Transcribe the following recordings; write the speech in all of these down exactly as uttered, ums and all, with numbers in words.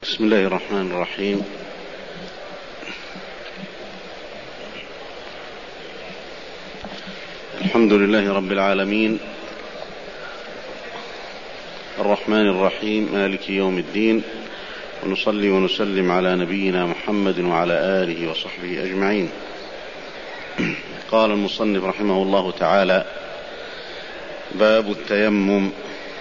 بسم الله الرحمن الرحيم. الحمد لله رب العالمين، الرحمن الرحيم، مالك يوم الدين، ونصلي ونسلم على نبينا محمد وعلى آله وصحبه أجمعين. قال المصنف رحمه الله تعالى: باب التيمم،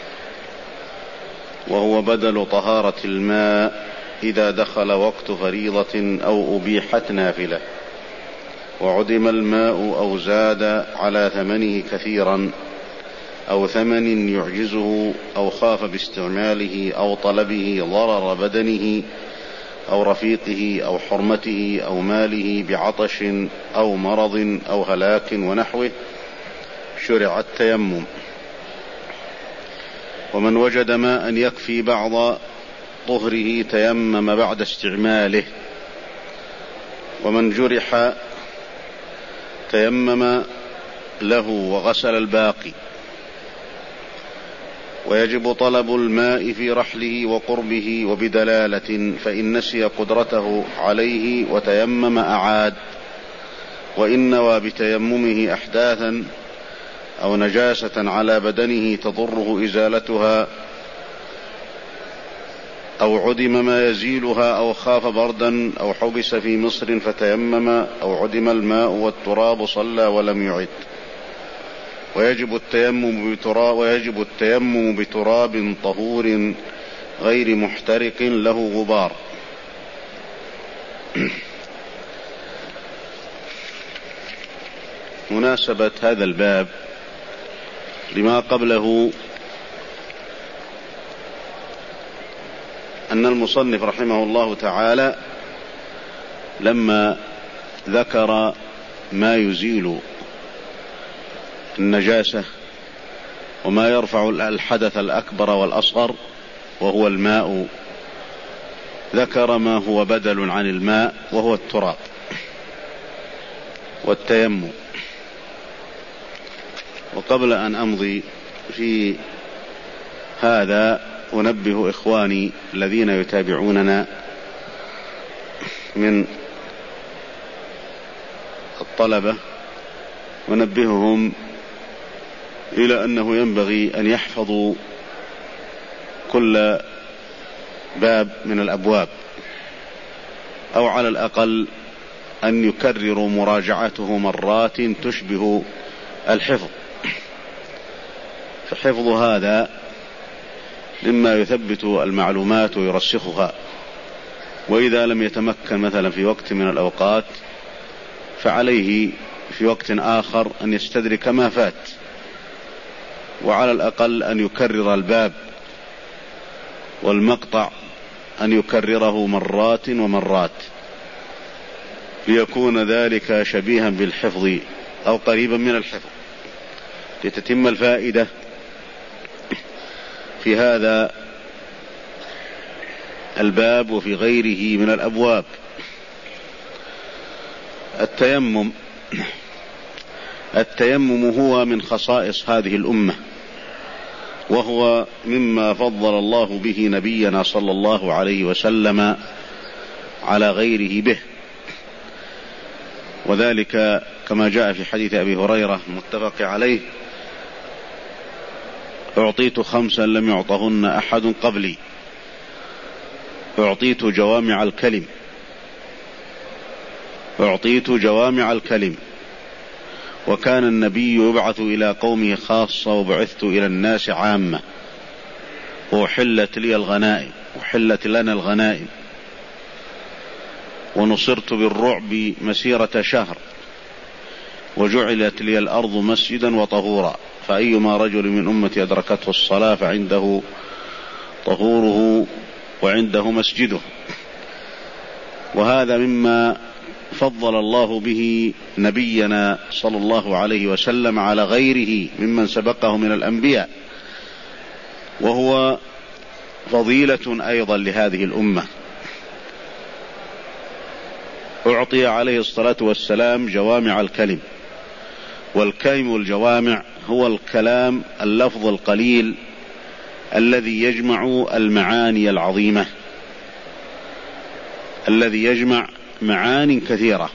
وهو بدل طهارة الماء إذا دخل وقت فريضة أو أبيحت نافلة، وعدم الماء أو زاد على ثمنه كثيرا، أو ثمن يعجزه، أو خاف باستعماله أو طلبه ضرر بدنه أو رفيقه أو حرمته أو ماله بعطش أو مرض أو هلاك ونحوه، شرع التيمم. ومن وجد ماء يكفي بعض طهره تيمم بعد استعماله، ومن جرح تيمم له وغسل الباقي. ويجب طلب الماء في رحله وقربه وبدلالة، فإن نسي قدرته عليه وتيمم أعاد، وإن نوى بتيممه أحداثا أو نجاسة على بدنه تضره إزالتها، أو عدم ما يزيلها، أو خاف بردا، أو حبس في مصر فتيمم، أو عدم الماء والتراب صلى ولم يعد. ويجب التيمم بتراب, ويجب التيمم بتراب طهور غير محترق له غبار. مناسبة هذا الباب لما قبله أن المصنف رحمه الله تعالى لما ذكر ما يزيل النجاسة وما يرفع الحدث الأكبر والأصغر وهو الماء، ذكر ما هو بدل عن الماء وهو التراب والتيمم. وقبل أن أمضي في هذا أنبه إخواني الذين يتابعوننا من الطلبة، ونبههم إلى أنه ينبغي أن يحفظوا كل باب من الأبواب، أو على الأقل أن يكرروا مراجعته مرات تشبه الحفظ، فحفظ هذا مما يثبت المعلومات ويرسخها. وإذا لم يتمكن مثلا في وقت من الأوقات فعليه في وقت آخر أن يستدرك ما فات، وعلى الأقل أن يكرر الباب والمقطع أن يكرره مرات ومرات، ليكون ذلك شبيها بالحفظ أو قريبا من الحفظ، لتتم الفائدة في هذا الباب وفي غيره من الأبواب. التيمم التيمم هو من خصائص هذه الأمة، وهو مما فضل الله به نبينا صلى الله عليه وسلم على غيره به، وذلك كما جاء في حديث أبي هريرة متفق عليه: أعطيت خمسا لم يعطهن أحد قبلي، أعطيت جوامع الكلم أعطيت جوامع الكلم وكان النبي يبعث إلى قومه خاصة، وبعثت إلى الناس عامة، وأحلت لي الغنائم أحلت لنا الغنائم، ونصرت بالرعب مسيرة شهر، وجعلت لي الأرض مسجدا وطهورا، فأيما رجل من أمتي أدركته الصلاة فعنده طهوره وعنده مسجده. وهذا مما فضل الله به نبينا صلى الله عليه وسلم على غيره ممن سبقه من الأنبياء، وهو فضيلة أيضا لهذه الأمة. أعطي عليه الصلاة والسلام جوامع الكلم، والكلم والجوامع هو الكلام اللفظ القليل الذي يجمع المعاني العظيمة. الذي يجمع معان كثيرة،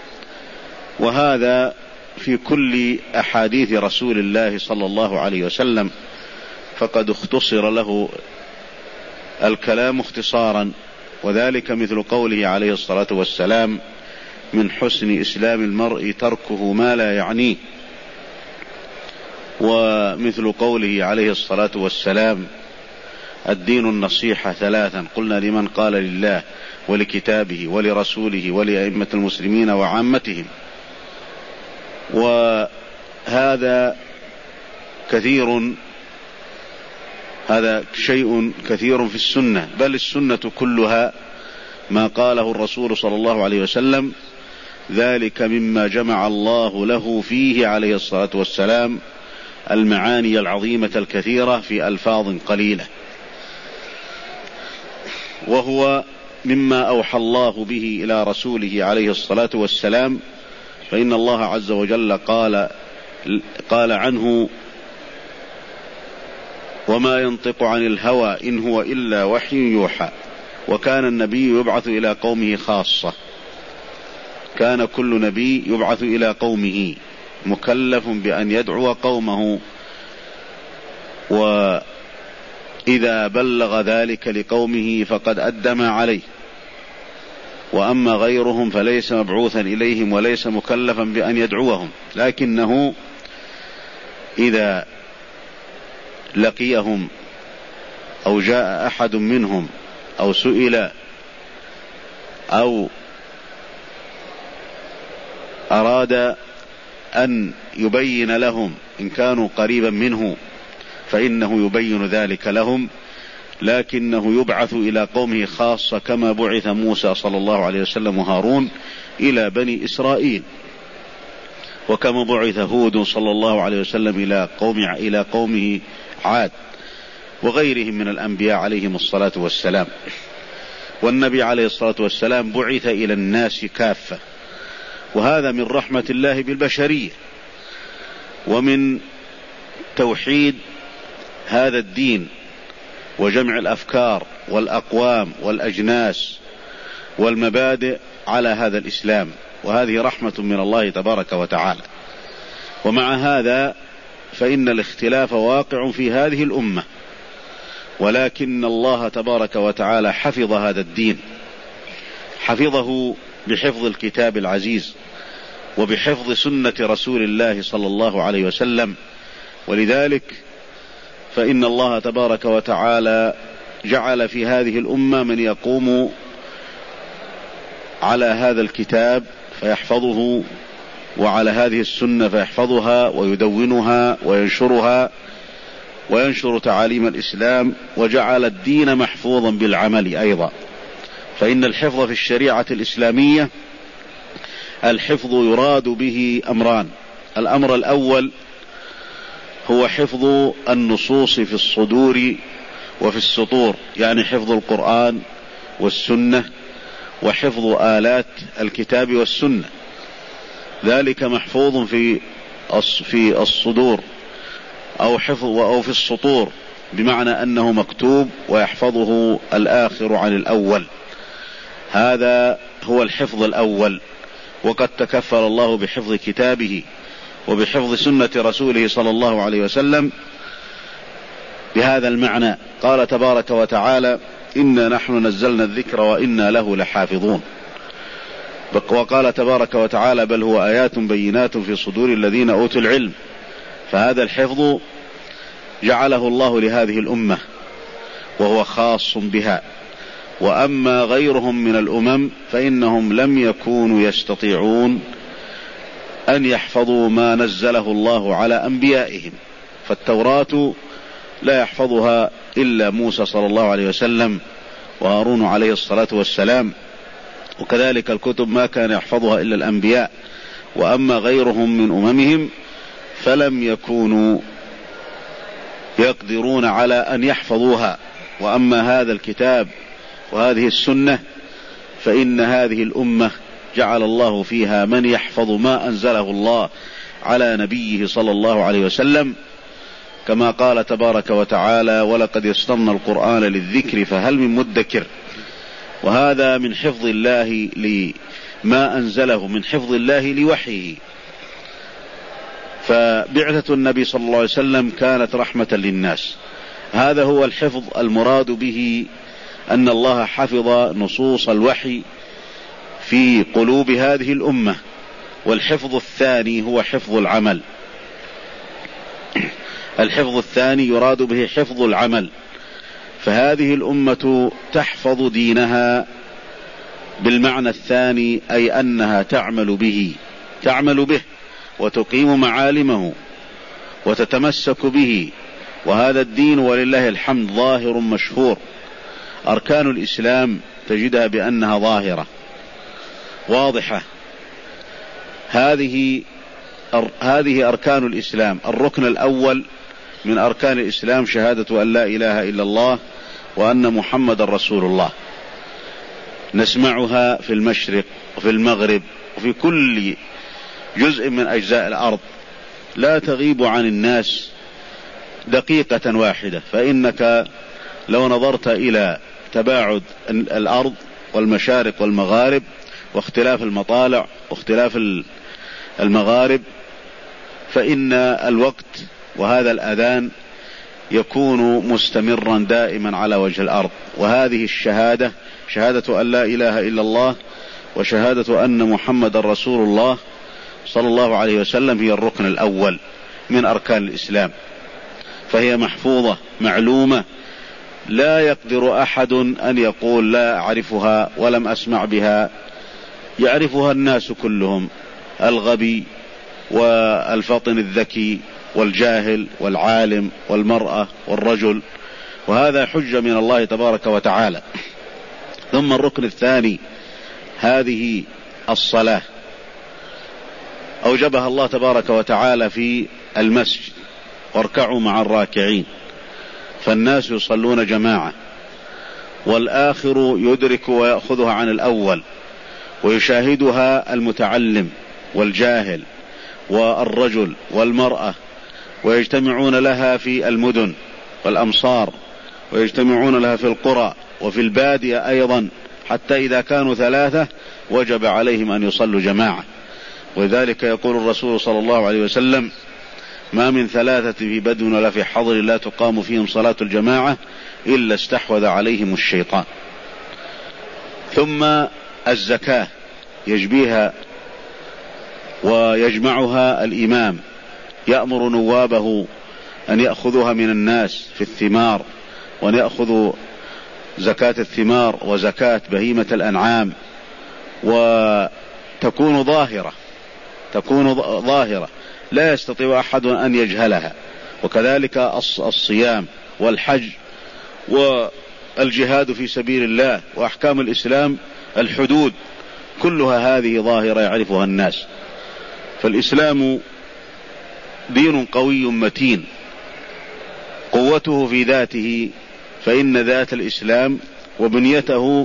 وهذا في كل أحاديث رسول الله صلى الله عليه وسلم، فقد اختصر له الكلام اختصارا، وذلك مثل قوله عليه الصلاة والسلام: من حسن إسلام المرء تركه ما لا يعنيه. ومثل قوله عليه الصلاة والسلام: الدين النصيحة ثلاثا، قلنا لمن؟ قال لله ولكتابه ولرسوله ولأئمة المسلمين وعامتهم. وهذا كثير، هذا شيء كثير في السنة، بل السنة كلها ما قاله الرسول صلى الله عليه وسلم، ذلك مما جمع الله له فيه عليه الصلاة والسلام المعاني العظيمة الكثيرة في ألفاظ قليلة، وهو مما أوحى الله به إلى رسوله عليه الصلاة والسلام. فإن الله عز وجل قال قال عنه: وما ينطق عن الهوى إن هو إلا وحي يوحى. وكان النبي يبعث إلى قومه خاصة، كان كل نبي يبعث إلى قومه مكلف بأن يدعو قومه، وإذا بلغ ذلك لقومه فقد أدى ما عليه. وأما غيرهم فليس مبعوثا إليهم وليس مكلفا بأن يدعوهم، لكنه إذا لقيهم أو جاء أحد منهم أو سئل أو أراد أن يبين لهم إن كانوا قريبا منه فإنه يبين ذلك لهم، لكنه يبعث إلى قومه خاصة، كما بعث موسى صلى الله عليه وسلم وهارون إلى بني إسرائيل، وكما بعث هود صلى الله عليه وسلم إلى قوم إلى قومه عاد، وغيرهم من الأنبياء عليهم الصلاة والسلام. والنبي عليه الصلاة والسلام بعث إلى الناس كافة، وهذا من رحمة الله بالبشرية ومن توحيد هذا الدين وجمع الأفكار والأقوام والأجناس والمبادئ على هذا الإسلام، وهذه رحمة من الله تبارك وتعالى. ومع هذا فإن الاختلاف واقع في هذه الأمة، ولكن الله تبارك وتعالى حفظ هذا الدين، حفظه بحفظ الكتاب العزيز وبحفظ سنة رسول الله صلى الله عليه وسلم. ولذلك فإن الله تبارك وتعالى جعل في هذه الأمة من يقوم على هذا الكتاب فيحفظه، وعلى هذه السنة فيحفظها ويدونها وينشرها وينشر تعاليم الإسلام، وجعل الدين محفوظا بالعمل أيضا. فإن الحفظ في الشريعة الإسلامية الحفظ يراد به أمران: الأمر الأول هو حفظ النصوص في الصدور وفي السطور، يعني حفظ القرآن والسنة وحفظ آلات الكتاب والسنة، ذلك محفوظ في في الصدور أو حفظ أو في السطور، بمعنى أنه مكتوب ويحفظه الآخر عن الأول. هذا هو الحفظ الأول، وقد تكفل الله بحفظ كتابه وبحفظ سنة رسوله صلى الله عليه وسلم بهذا المعنى. قال تبارك وتعالى: إنا نحن نزلنا الذكر وإنا له لحافظون. وقال تبارك وتعالى: بل هو آيات بينات في صدور الذين أوتوا العلم. فهذا الحفظ جعله الله لهذه الأمة وهو خاص بها. وأما غيرهم من الأمم فإنهم لم يكونوا يستطيعون أن يحفظوا ما نزله الله على أنبيائهم، فالتوراة لا يحفظها إلا موسى صلى الله عليه وسلم وهارون عليه الصلاة والسلام، وكذلك الكتب ما كان يحفظها إلا الأنبياء. وأما غيرهم من أممهم فلم يكونوا يقدرون على أن يحفظوها. وأما هذا الكتاب وهذه السنة فإن هذه الأمة جعل الله فيها من يحفظ ما أنزله الله على نبيه صلى الله عليه وسلم، كما قال تبارك وتعالى: ولقد يسرنا القرآن للذكر فهل من مدكر. وهذا من حفظ الله لما أنزله، من حفظ الله لوحيه. فبعثة النبي صلى الله عليه وسلم كانت رحمة للناس. هذا هو الحفظ المراد به، أن الله حفظ نصوص الوحي في قلوب هذه الأمة. والحفظ الثاني هو حفظ العمل. الحفظ الثاني يراد به حفظ العمل، فهذه الأمة تحفظ دينها بالمعنى الثاني، أي أنها تعمل به تعمل به وتقيم معالمه وتتمسك به. وهذا الدين ولله الحمد ظاهر مشهور. أركان الإسلام تجدها بأنها ظاهرة واضحة. هذه هذه أركان الإسلام. الركن الأول من أركان الإسلام شهادة أن لا إله إلا الله وأن محمد رسول الله. نسمعها في المشرق وفي المغرب وفي كل جزء من أجزاء الأرض، لا تغيب عن الناس دقيقة واحدة. فإنك لو نظرت إلى تباعد الأرض والمشارق والمغارب واختلاف المطالع واختلاف المغارب، فإن الوقت وهذا الأذان يكون مستمرا دائما على وجه الأرض. وهذه الشهادة، شهادة أن لا إله إلا الله وشهادة أن محمد رسول الله صلى الله عليه وسلم، هي الركن الأول من أركان الإسلام. فهي محفوظة معلومة، لا يقدر أحد أن يقول لا أعرفها ولم أسمع بها. يعرفها الناس كلهم، الغبي والفطن الذكي والجاهل والعالم والمرأة والرجل، وهذا حجة من الله تبارك وتعالى. ثم الركن الثاني هذه الصلاة، أوجبها الله تبارك وتعالى في المسجد، واركعوا مع الراكعين. فالناس يصلون جماعة، والآخر يدرك ويأخذها عن الأول، ويشاهدها المتعلم والجاهل والرجل والمرأة، ويجتمعون لها في المدن والأمصار، ويجتمعون لها في القرى وفي البادية أيضا، حتى إذا كانوا ثلاثة وجب عليهم أن يصلوا جماعة. ولذلك يقول الرسول صلى الله عليه وسلم: ما من ثلاثة في بدو ولا في حضر لا تقام فيهم صلاة الجماعة إلا استحوذ عليهم الشيطان. ثم الزكاة يجبيها ويجمعها الإمام، يأمر نوابه أن يأخذوها من الناس في الثمار، وأن يأخذوا زكاة الثمار وزكاة بهيمة الأنعام، وتكون ظاهرة تكون ظاهرة لا يستطيع أحد أن يجهلها. وكذلك الصيام والحج والجهاد في سبيل الله وأحكام الإسلام، الحدود، كلها هذه ظاهرة يعرفها الناس. فالإسلام دين قوي متين، قوته في ذاته، فإن ذات الإسلام وبنيته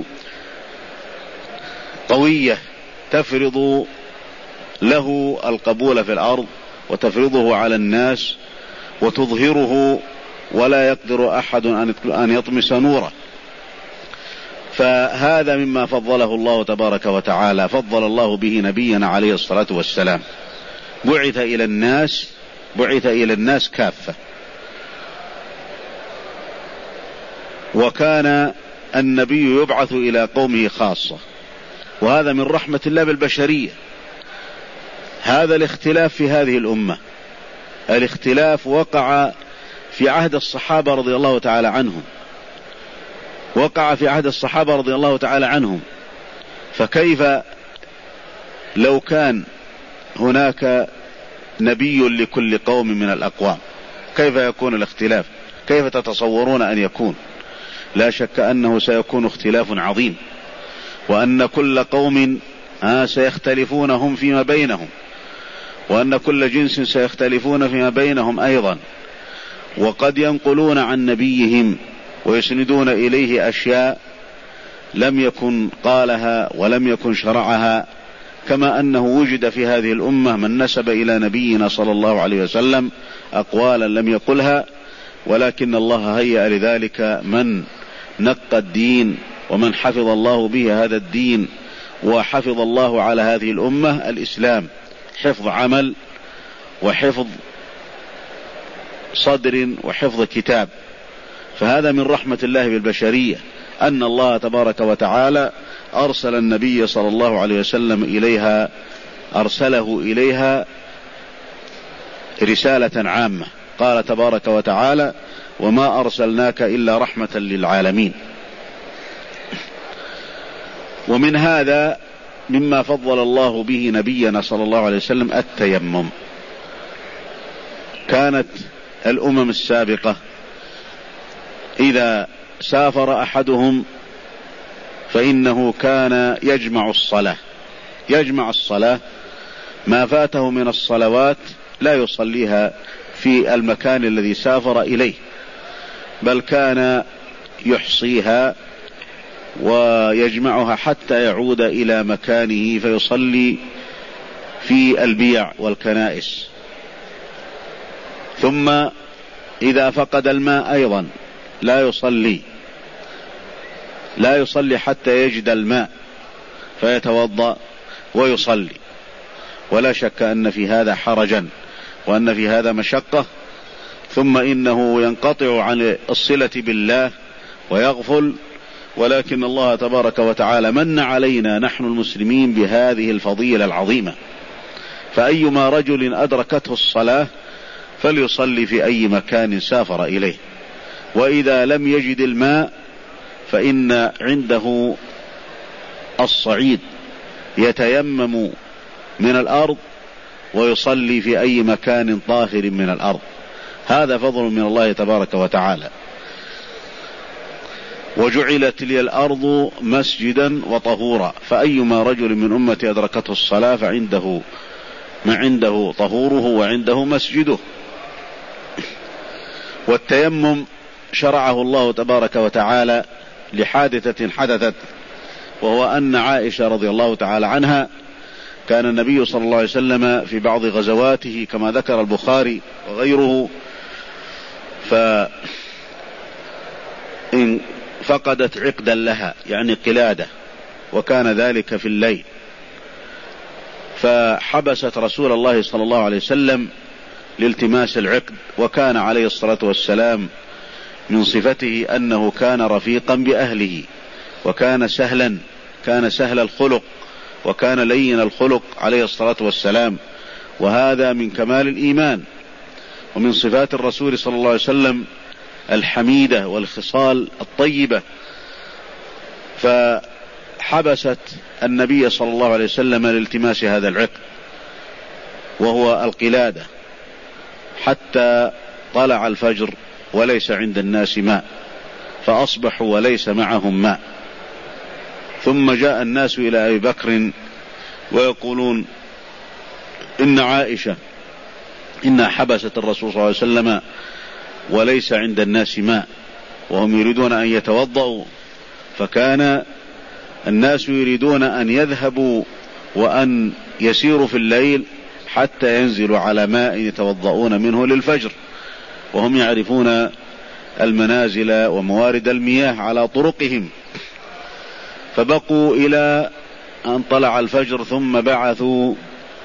قوية تفرض له القبول في الأرض وتفرضه على الناس وتظهره، ولا يقدر أحد أن يطمس نوره. فهذا مما فضله الله تبارك وتعالى، فضل الله به نبينا عليه الصلاة والسلام. بعث إلى الناس بعث إلى الناس كافة، وكان النبي يبعث إلى قومه خاصة، وهذا من رحمة الله بالبشرية. هذا الاختلاف في هذه الأمة، الاختلاف وقع في عهد الصحابة رضي الله تعالى عنهم وقع في عهد الصحابة رضي الله تعالى عنهم فكيف لو كان هناك نبي لكل قوم من الأقوام؟ كيف يكون الاختلاف؟ كيف تتصورون أن يكون؟ لا شك أنه سيكون اختلاف عظيم، وأن كل قوم سيختلفون هم فيما بينهم، وأن كل جنس سيختلفون فيما بينهم أيضا، وقد ينقلون عن نبيهم ويسندون إليه أشياء لم يكن قالها ولم يكن شرعها، كما أنه وجد في هذه الأمة من نسب إلى نبينا صلى الله عليه وسلم أقوالا لم يقلها، ولكن الله هيأ لذلك من نقى الدين ومن حفظ الله به هذا الدين وحفظ الله على هذه الأمة الإسلام، حفظ عمل وحفظ صدر وحفظ كتاب. فهذا من رحمة الله بالبشرية أن الله تبارك وتعالى أرسل النبي صلى الله عليه وسلم إليها، أرسله إليها رسالة عامة. قال تبارك وتعالى: وما أرسلناك إلا رحمة للعالمين. ومن هذا مما فضل الله به نبينا صلى الله عليه وسلم التيمم. كانت الأمم السابقة إذا سافر أحدهم فإنه كان يجمع الصلاة يجمع الصلاة ما فاته من الصلوات لا يصليها في المكان الذي سافر إليه، بل كان يحصيها ويجمعها حتى يعود إلى مكانه فيصلي في البيع والكنائس. ثم إذا فقد الماء أيضا لا يصلي لا يصلي حتى يجد الماء فيتوضأ ويصلي. ولا شك أن في هذا حرجا وأن في هذا مشقة. ثم إنه ينقطع عن الصلة بالله ويغفل، ولكن الله تبارك وتعالى من علينا نحن المسلمين بهذه الفضيلة العظيمة. فأيما رجل أدركته الصلاة فليصلي في أي مكان سافر إليه. وإذا لم يجد الماء فإن عنده الصعيد يتيمم من الأرض ويصلي في أي مكان طاهر من الأرض. هذا فضل من الله تبارك وتعالى. وجعلت لي الأرض مسجدا وطهورا، فأيما رجل من أمتي أدركته الصلاة فعنده ما عنده طهوره وعنده مسجده. والتيمم شرعه الله تبارك وتعالى لحادثة حدثت، وهو أن عائشة رضي الله تعالى عنها كان النبي صلى الله عليه وسلم في بعض غزواته كما ذكر البخاري وغيره فإن فقدت عقدا لها يعني قلادة، وكان ذلك في الليل، فحبست رسول الله صلى الله عليه وسلم لالتماس العقد. وكان عليه الصلاة والسلام من صفته أنه كان رفيقا بأهله، وكان سهلا كان سهل الخلق، وكان لين الخلق عليه الصلاة والسلام. وهذا من كمال الإيمان ومن صفات الرسول صلى الله عليه وسلم الحميدة والخصال الطيبة. فحبست النبي صلى الله عليه وسلم لالتماس هذا العقد وهو القلادة حتى طلع الفجر وليس عند الناس ماء، فأصبحوا وليس معهم ماء. ثم جاء الناس إلى أبي بكر ويقولون إن عائشة إن حبست الرسول صلى الله عليه وسلم وليس عند الناس ماء وهم يريدون أن يتوضأوا. فكان الناس يريدون أن يذهبوا وأن يسيروا في الليل حتى ينزلوا على ماء يتوضؤون منه للفجر، وهم يعرفون المنازل وموارد المياه على طرقهم. فبقوا إلى أن طلع الفجر، ثم بعثوا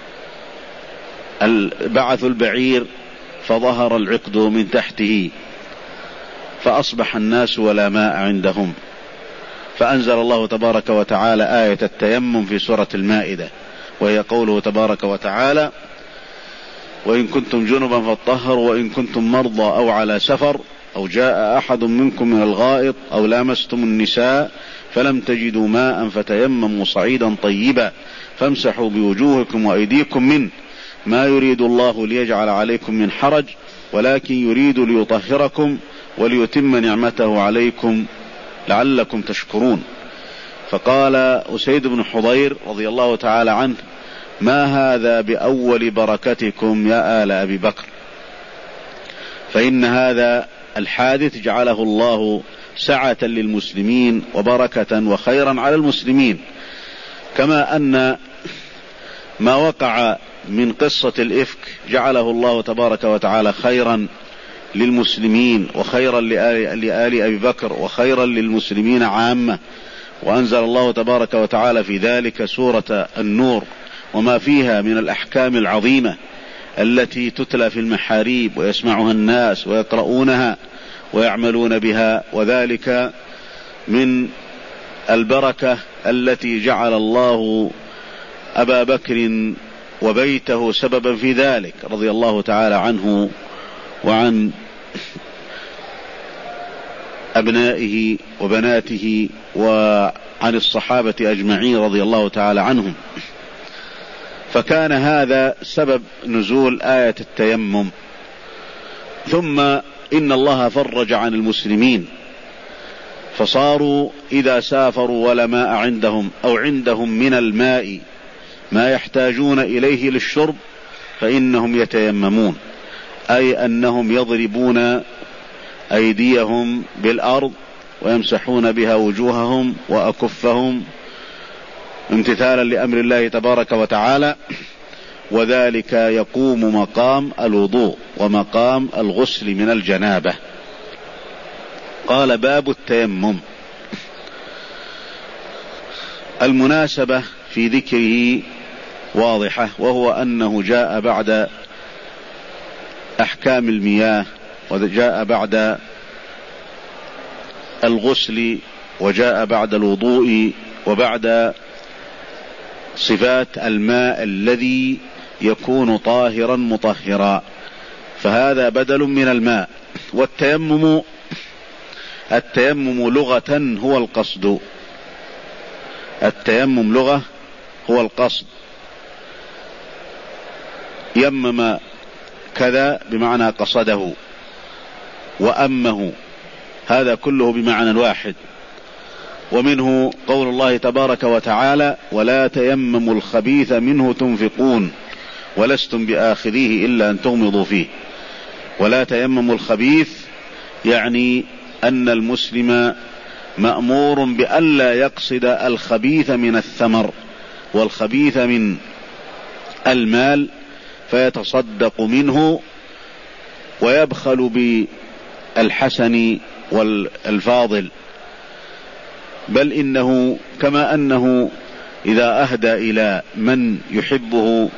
بعثوا البعير فظهر العقد من تحته، فأصبح الناس ولا ماء عندهم. فأنزل الله تبارك وتعالى آية التيمم في سورة المائدة، وهي قوله تبارك وتعالى: وإن كنتم جنبا فاطهروا وإن كنتم مرضى أو على سفر أو جاء أحد منكم من الغائط أو لامستم النساء فلم تجدوا ماء فتيمموا صعيدا طيبا فامسحوا بوجوهكم وأيديكم منه ما يريد الله ليجعل عليكم من حرج ولكن يريد ليطهركم وليتم نعمته عليكم لعلكم تشكرون. فقال أسيد بن حضير رضي الله تعالى عنه: ما هذا بأول بركتكم يا آل أبي بكر، فإن هذا الحادث جعله الله سعة للمسلمين وبركة وخيرا على المسلمين، كما أن ما وقع من قصة الإفك جعله الله تبارك وتعالى خيرا للمسلمين وخيرا لآل, لآل أبي بكر وخيرا للمسلمين عامة. وأنزل الله تبارك وتعالى في ذلك سورة النور وما فيها من الأحكام العظيمة التي تتلى في المحاريب ويسمعها الناس ويقرؤونها ويعملون بها، وذلك من البركة التي جعل الله أبا بكر وبيته سببا في ذلك رضي الله تعالى عنه وعن أبنائه وبناته وعن الصحابة أجمعين رضي الله تعالى عنهم. فكان هذا سبب نزول آية التيمم. ثم إن الله فرج عن المسلمين فصاروا إذا سافروا ولا ماء عندهم أو عندهم من الماء ما يحتاجون إليه للشرب فإنهم يتيممون، أي أنهم يضربون أيديهم بالأرض ويمسحون بها وجوههم وأكفهم امتثالا لأمر الله تبارك وتعالى، وذلك يقوم مقام الوضوء ومقام الغسل من الجنابة. قال باب التيمم. المناسبة في ذكره واضحة، وهو أنه جاء بعد أحكام المياه وجاء بعد الغسل وجاء بعد الوضوء وبعد صفات الماء الذي يكون طاهرا مطهرا، فهذا بدل من الماء. والتيمم التيمم لغة هو القصد، التيمم لغة هو القصد. يمم كذا بمعنى قصده وأمه، هذا كله بمعنى واحد. ومنه قول الله تبارك وتعالى ولا تيمموا الخبيث منه تنفقون ولستم بآخذيه إلا أن تغمضوا فيه. ولا تيمموا الخبيث يعني أن المسلم مأمور بألا يقصد الخبيث من الثمر والخبيث من المال فيتصدق منه ويبخل بالحسن والفاضل، بل إنه كما أنه إذا أهدى إلى من يحبه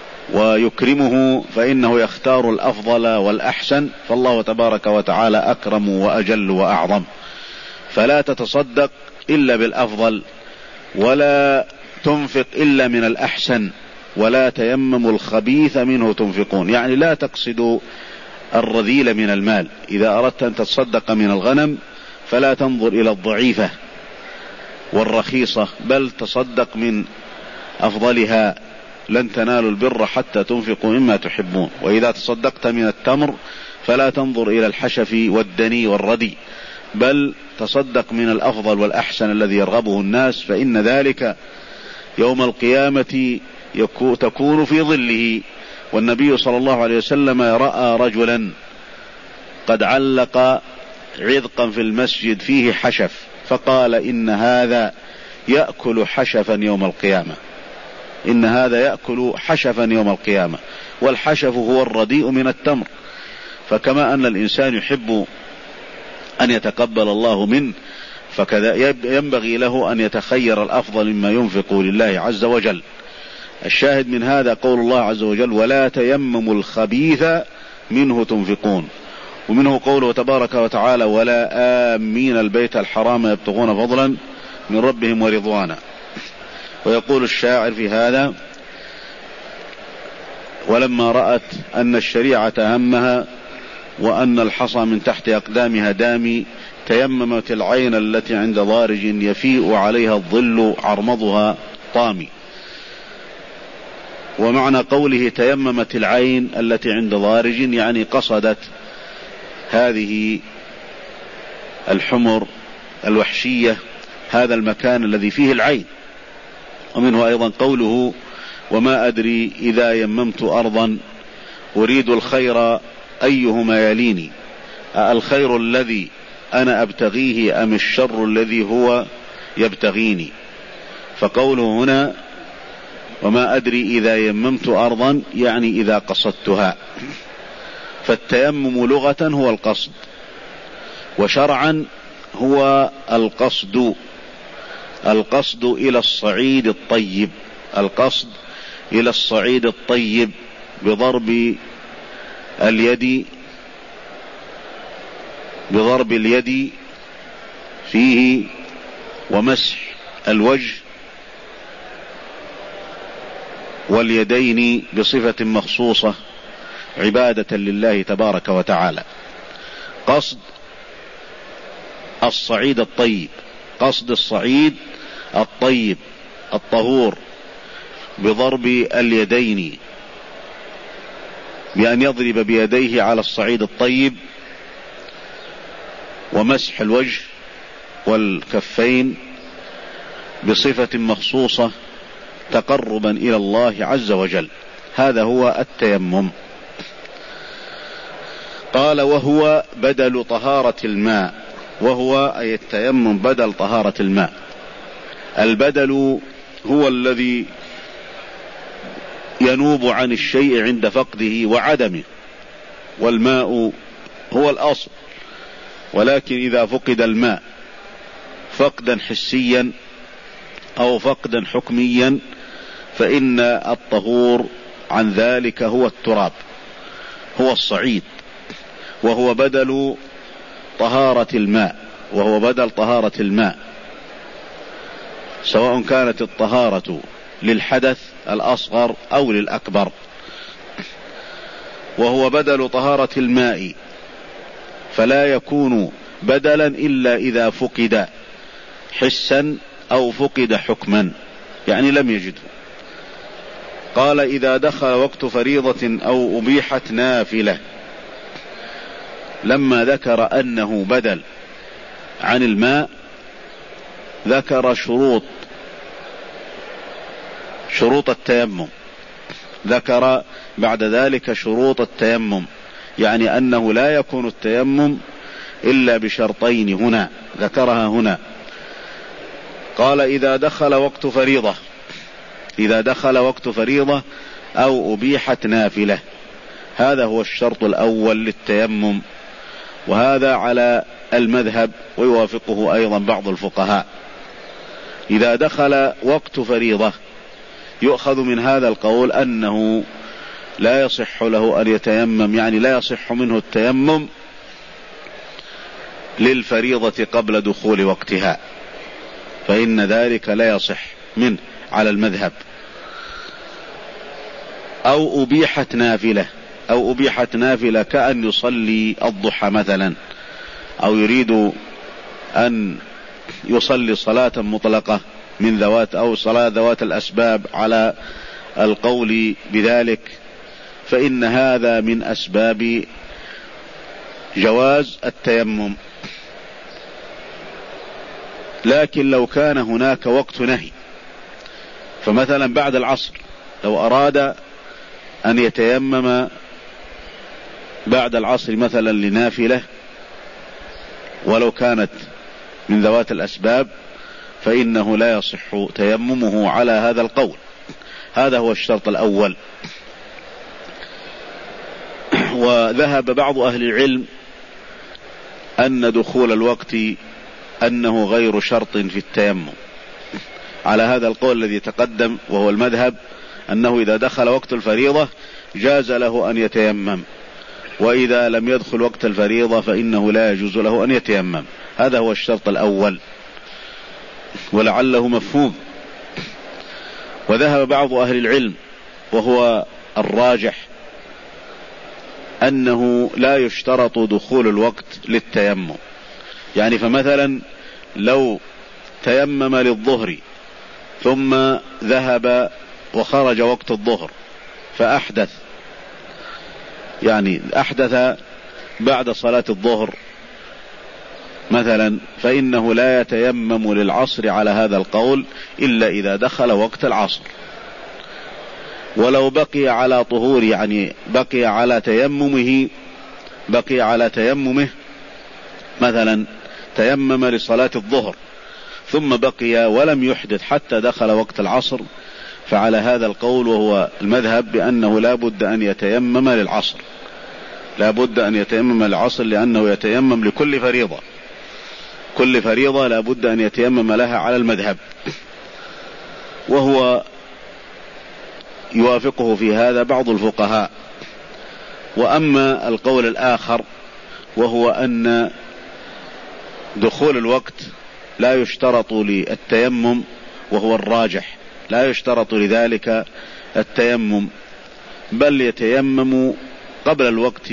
ويكرمه فإنه يختار الأفضل والأحسن، فالله تبارك وتعالى أكرم وأجل وأعظم، فلا تتصدق إلا بالأفضل ولا تنفق إلا من الأحسن. ولا تيمموا الخبيث منه تنفقون، يعني لا تقصدوا الرذيل من المال. إذا أردت أن تتصدق من الغنم فلا تنظر إلى الضعيفة والرخيصة، بل تصدق من أفضلها. لن تنالوا البر حتى تنفقوا مما تحبون. وإذا تصدقت من التمر فلا تنظر إلى الحشف والدني والردي، بل تصدق من الأفضل والأحسن الذي يرغبه الناس، فإن ذلك يوم القيامة تكون في ظله. والنبي صلى الله عليه وسلم رأى رجلا قد علق عذقا في المسجد فيه حشف، فقال إن هذا يأكل حشفا يوم القيامة، إن هذا يأكل حشفا يوم القيامة. والحشف هو الرديء من التمر. فكما أن الإنسان يحب أن يتقبل الله منه، فكذا ينبغي له أن يتخير الأفضل مما ينفق لله عز وجل. الشاهد من هذا قول الله عز وجل ولا تيمموا الخبيث منه تنفقون. ومنه قوله تبارك وتعالى ولا آمين البيت الحرام يبتغون فضلا من ربهم ورضوانا. ويقول الشاعر في هذا ولما رأت أن الشريعة همها وأن الحصى من تحت أقدامها دامي تيممت العين التي عند ضارج يفيء عليها الظل عرمضها طامي. ومعنى قوله تيممت العين التي عند ضارج يعني قصدت هذه الحمر الوحشية هذا المكان الذي فيه العين. ومنه أيضا قوله وما أدري إذا يممت أرضا أريد الخير أيهما يليني، الخير الذي أنا أبتغيه أم الشر الذي هو يبتغيني. فقوله هنا وما أدري إذا يممت أرضا يعني إذا قصدتها. فالتيمم لغة هو القصد، وشرعا هو القصد القصد إلى الصعيد الطيب، القصد إلى الصعيد الطيب بضرب اليد بضرب اليد فيه ومسح الوجه واليدين بصفة مخصوصة عبادة لله تبارك وتعالى. قصد الصعيد الطيب، قصد الصعيد الطيب الطهور بضرب اليدين، بأن يضرب بيديه على الصعيد الطيب، ومسح الوجه والكفين بصفة مخصوصة تقربا إلى الله عز وجل. هذا هو التيمم. قال وهو بدل طهارة الماء، وهو أي التيمم بدل طهارة الماء. البدل هو الذي ينوب عن الشيء عند فقده وعدمه، والماء هو الأصل، ولكن إذا فقد الماء فقدا حسيا أو فقدا حكميا فإن الطهور عن ذلك هو التراب، هو الصعيد، وهو بدل طهارة الماء، وهو بدل طهارة الماء، سواء كانت الطهارة للحدث الأصغر أو للأكبر. وهو بدل طهارة الماء، فلا يكون بدلا إلا إذا فقد حسا أو فقد حكما، يعني لم يجده. قال إذا دخل وقت فريضة أو أبيحت نافلة. لما ذكر أنه بدل عن الماء ذكر شروط شروط التيمم، ذكر بعد ذلك شروط التيمم، يعني أنه لا يكون التيمم إلا بشرطين هنا ذكرها هنا. قال إذا دخل وقت فريضة، إذا دخل وقت فريضة أو أبيحت نافلة، هذا هو الشرط الأول للتيمم، وهذا على المذهب ويوافقه أيضا بعض الفقهاء. إذا دخل وقت فريضة يؤخذ من هذا القول أنه لا يصح له أن يتيمم، يعني لا يصح منه التيمم للفريضة قبل دخول وقتها، فإن ذلك لا يصح منه على المذهب. أو أبيحت نافلة، أو أبيحت نافلة كأن يصلي الضحى مثلا، أو يريد أن يصلي صلاة مطلقة من ذوات أو صلاة ذوات الأسباب على القول بذلك، فإن هذا من أسباب جواز التيمم. لكن لو كان هناك وقت نهي، فمثلا بعد العصر لو أراد أن يتيمم بعد العصر مثلا لنافلة ولو كانت من ذوات الأسباب، فإنه لا يصح تيممه على هذا القول. هذا هو الشرط الأول. وذهب بعض أهل العلم أن دخول الوقت أنه غير شرط في التيمم، على هذا القول الذي تقدم وهو المذهب، أنه إذا دخل وقت الفريضة جاز له أن يتيمم، وإذا لم يدخل وقت الفريضة فإنه لا يجوز له أن يتيمم. هذا هو الشرط الأول، ولعله مفهوم. وذهب بعض أهل العلم وهو الراجح أنه لا يشترط دخول الوقت للتيمم، يعني فمثلا لو تيمم للظهر ثم ذهب وخرج وقت الظهر فأحدث، يعني أحدث بعد صلاة الظهر مثلا، فإنه لا يتيمم للعصر على هذا القول إلا إذا دخل وقت العصر. ولو بقي على طهور، يعني بقي على تيممه بقي على تيممه مثلا تيمم لصلاة الظهر ثم بقي ولم يحدث حتى دخل وقت العصر، فعلى هذا القول وهو المذهب بأنه لا بد أن يتيمم للعصر، لا بد أن يتيمم للعصر، لأنه يتيمم لكل فريضة، كل فريضة لا بد أن يتيمم لها على المذهب، وهو يوافقه في هذا بعض الفقهاء. وأما القول الآخر وهو أن دخول الوقت لا يشترط للتيمم، وهو الراجح، لا يشترط لذلك التيمم، بل يتيمم قبل الوقت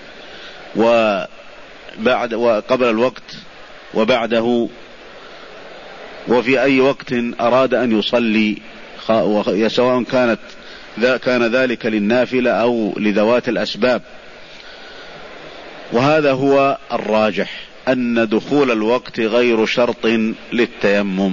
وبعد وقبل الوقت وبعده، وفي أي وقت أراد أن يصلي، سواء كانت كان ذلك للنافلة أو لذوات الأسباب. وهذا هو الراجح، أن دخول الوقت غير شرط للتيمم.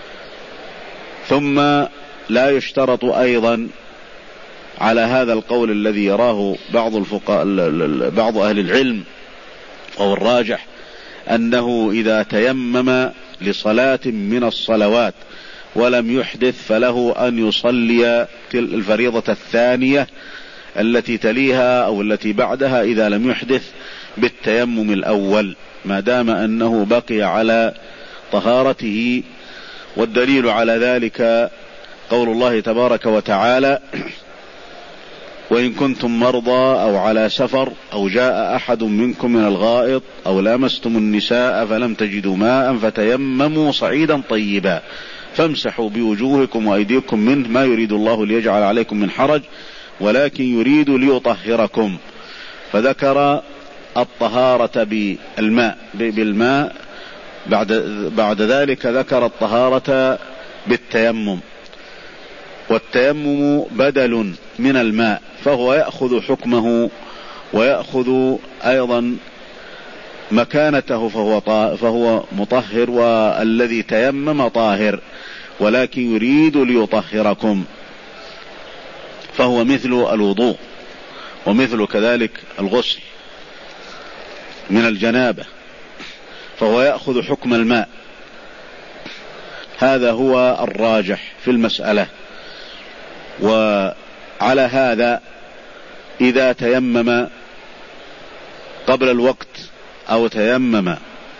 ثم لا يشترط أيضا على هذا القول الذي يراه بعض الفقهاء بعض أهل العلم، أو الراجح، أنه إذا تيمم لصلاة من الصلوات ولم يحدث فله أن يصلي الفريضة الثانية التي تليها أو التي بعدها إذا لم يحدث بالتيمم الأول، ما دام أنه بقي على طهارته. والدليل على ذلك قول الله تبارك وتعالى: وإن كنتم مرضى أو على سفر أو جاء أحد منكم من الغائط أو لامستم النساء فلم تجدوا ماء فتيمموا صعيدا طيبا فامسحوا بوجوهكم وأيديكم منه ما يريد الله ليجعل عليكم من حرج ولكن يريد ليطهركم. فذكر الطهارة بالماء بالماء بعد بعد ذلك ذكر الطهارة بالتيمم، والتيمم بدل من الماء، فهو يأخذ حكمه ويأخذ أيضا مكانته، فهو فهو مطهر، والذي تيمم طاهر ولكن يريد ليطهركم، فهو مثل الوضوء ومثل كذلك الغسل من الجنابة، فهو يأخذ حكم الماء. هذا هو الراجح في المسألة. وعلى هذا إذا تيمم قبل الوقت أو تيمم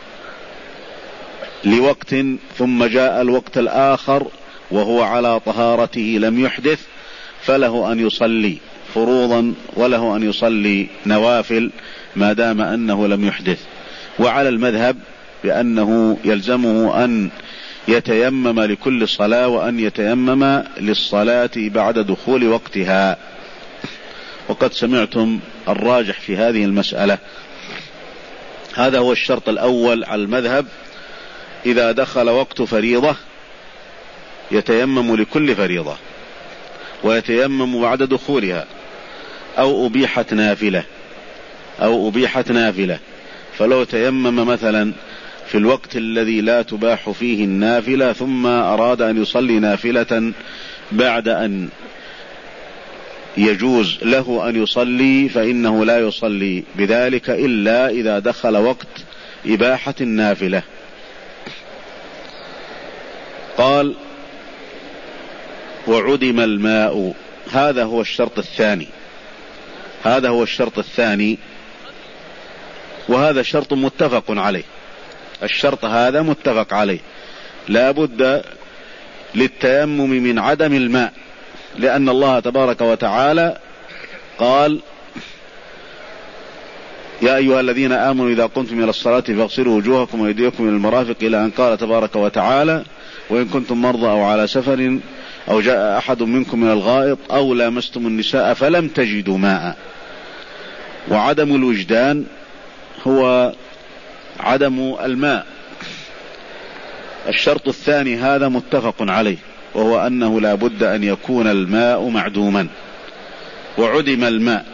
لوقت ثم جاء الوقت الآخر وهو على طهارته لم يحدث، فله أن يصلي فروضا وله أن يصلي نوافل ما دام أنه لم يحدث. وعلى المذهب بأنه يلزمه أن يتيمم لكل صلاة وأن يتيمم للصلاة بعد دخول وقتها. وقد سمعتم الراجح في هذه المسألة. هذا هو الشرط الأول على المذهب: إذا دخل وقت فريضة يتيمم لكل فريضة ويتيمم بعد دخولها، أو أبيحت نافلة أو أبيحت نافلة فلو تيمم مثلا في الوقت الذي لا تباح فيه النافلة ثم أراد أن يصلي نافلة بعد أن يجوز له أن يصلي، فإنه لا يصلي بذلك إلا إذا دخل وقت إباحة النافلة. قال: وعدم الماء. هذا هو الشرط الثاني هذا هو الشرط الثاني وهذا شرط متفق عليه. الشرط هذا متفق عليه، لا بد للتيمم من عدم الماء، لأن الله تبارك وتعالى قال: يا أيها الذين آمنوا إذا قمتم إلى الصلاة فاغسلوا وجوهكم وأيديكم إلى المرافق، إلى أن قال تبارك وتعالى: وإن كنتم مرضى أو على سفر أو جاء أحد منكم من الغائط أو لامستم النساء فلم تجدوا ماء. وعدم الوجدان هو عدم الماء. الشرط الثاني هذا متفق عليه، وهو أنه لا بد أن يكون الماء معدوما. وعدم الماء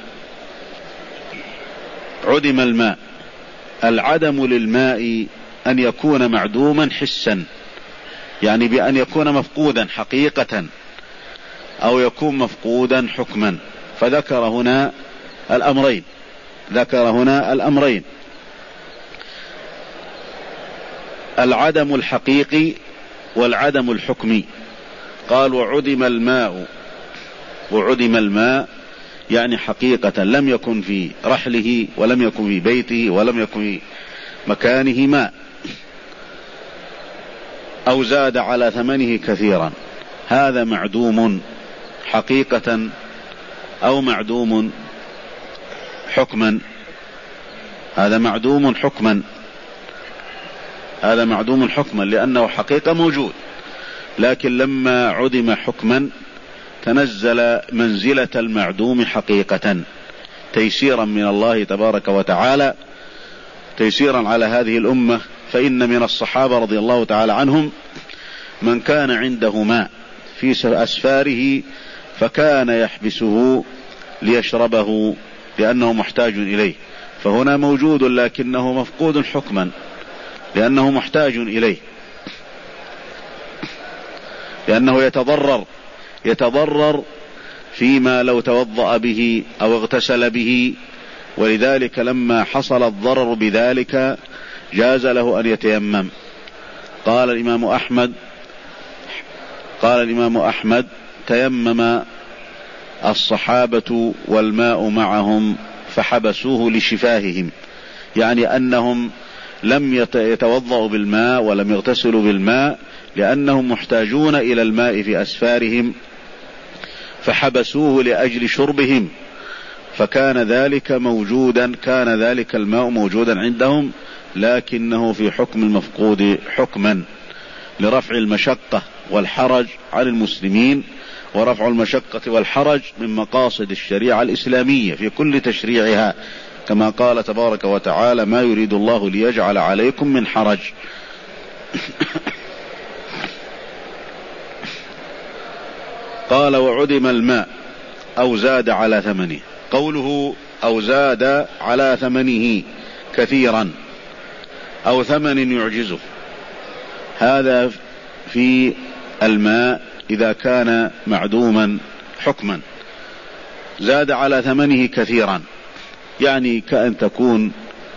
عدم الماء العدم للماء أن يكون معدوما حسا، يعني بأن يكون مفقودا حقيقة أو يكون مفقودا حكما. فذكر هنا الأمرين ذكر هنا الأمرين العدم الحقيقي والعدم الحكمي. قال: وعدم الماء وعدم الماء يعني حقيقة لم يكن في رحله ولم يكن في بيته ولم يكن في مكانه ماء. أو زاد على ثمنه كثيرا، هذا معدوم حقيقة أو معدوم حكما؟ هذا معدوم حكما، هذا معدوم حكما لأنه حقيقة موجود، لكن لما عدم حكما تنزل منزلة المعدوم حقيقة تيسيرا من الله تبارك وتعالى، تيسيرا على هذه الأمة. فإن من الصحابة رضي الله تعالى عنهم من كان عنده ماء في أسفاره فكان يحبسه ليشربه لأنه محتاج إليه، فهنا موجود لكنه مفقود حكما لأنه محتاج إليه، لأنه يتضرر يتضرر فيما لو توضأ به أو اغتسل به، ولذلك لما حصل الضرر بذلك جاز له أن يتيمم. قال الإمام أحمد قال الإمام أحمد تيمم الصحابة والماء معهم فحبسوه لشفاههم، يعني أنهم لم يتوضأوا بالماء ولم يغتسلوا بالماء لأنهم محتاجون إلى الماء في أسفارهم فحبسوه لأجل شربهم، فكان ذلك موجودا، كان ذلك الماء موجودا عندهم لكنه في حكم المفقود حكما لرفع المشقة والحرج عن المسلمين، ورفع المشقة والحرج من مقاصد الشريعة الإسلامية في كل تشريعها، كما قال تبارك وتعالى ما يريد الله ليجعل عليكم من حرج. قال وعدم الماء أو زاد على ثمنه، قوله أو زاد على ثمنه كثيرا أو ثمن يعجزه، هذا في الماء إذا كان معدوما حكما. زاد على ثمنه كثيرا يعني كأن تكون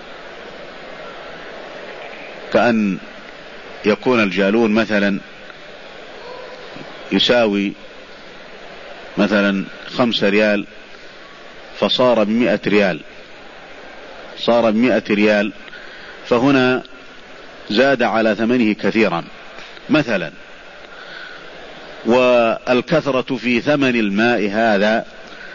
كأن يكون الجالون مثلا يساوي مثلا خمسة ريال فصار بمئة ريال، صار بمئة ريال، فهنا زاد على ثمنه كثيرا مثلا. والكثرة في ثمن الماء هذا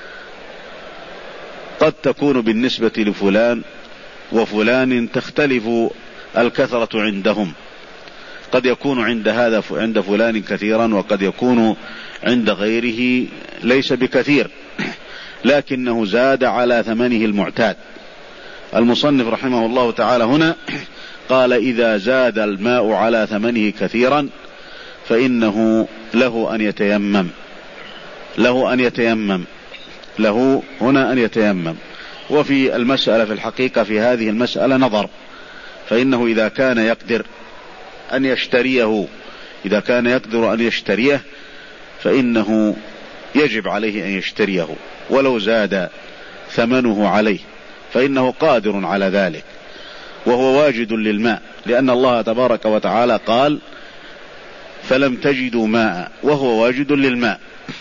قد تكون بالنسبة لفلان وفلان تختلف الكثرة عندهم، قد يكون عند هذا عند فلان كثيرا وقد يكون عند غيره ليس بكثير، لكنه زاد على ثمنه المعتاد. المصنف رحمه الله تعالى هنا قال إذا زاد الماء على ثمنه كثيرا فإنه له أن يتيمم، له أن يتيمم له هنا أن يتيمم. وفي المسألة في الحقيقة في هذه المسألة نظر، فإنه إذا كان يقدر أن يشتريه إذا كان يقدر أن يشتريه فإنه يجب عليه أن يشتريه ولو زاد ثمنه عليه، فإنه قادر على ذلك وهو واجد للماء، لأن الله تبارك وتعالى قال فلم تجدوا ماء، وهو واجد للماء.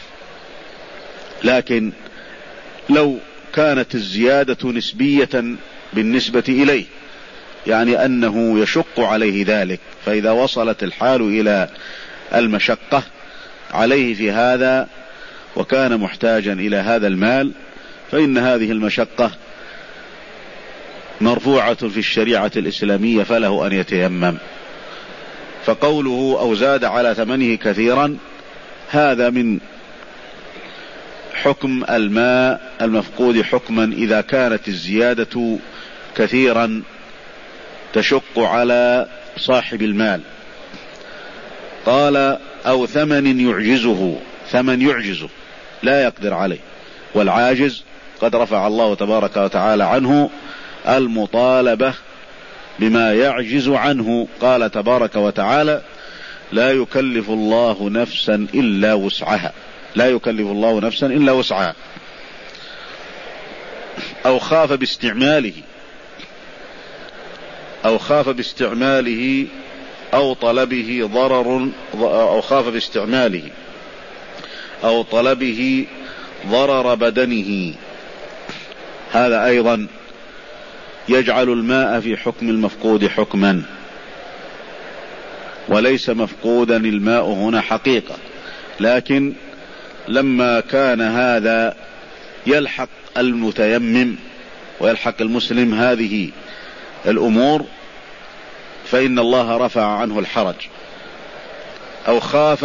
لكن لو كانت الزيادة نسبية بالنسبة إليه، يعني أنه يشق عليه ذلك، فإذا وصلت الحال إلى المشقة عليه في هذا وكان محتاجا إلى هذا المال، فإن هذه المشقة مرفوعة في الشريعة الإسلامية فله أن يتيمم. فقوله أو زاد على ثمنه كثيرا هذا من حكم الماء المفقود حكما إذا كانت الزيادة كثيرا تشق على صاحب المال. قال أو ثمن يعجزه، ثمن يعجزه لا يقدر عليه، والعاجز قد رفع الله تبارك وتعالى عنه المطالبة بما يعجز عنه. قال تبارك وتعالى لا يكلف الله نفسا إلا وسعها، لا يكلف الله نفسا إلا وسعها. أو خاف باستعماله أو خاف باستعماله أو طلبه ضرر أو خاف باستعماله أو طلبه ضرر بدنه، هذا أيضا يجعل الماء في حكم المفقود حكما، وليس مفقودا الماء هنا حقيقة، لكن لما كان هذا يلحق المتيمم ويلحق المسلم هذه الأمور فإن الله رفع عنه الحرج. أو خاف،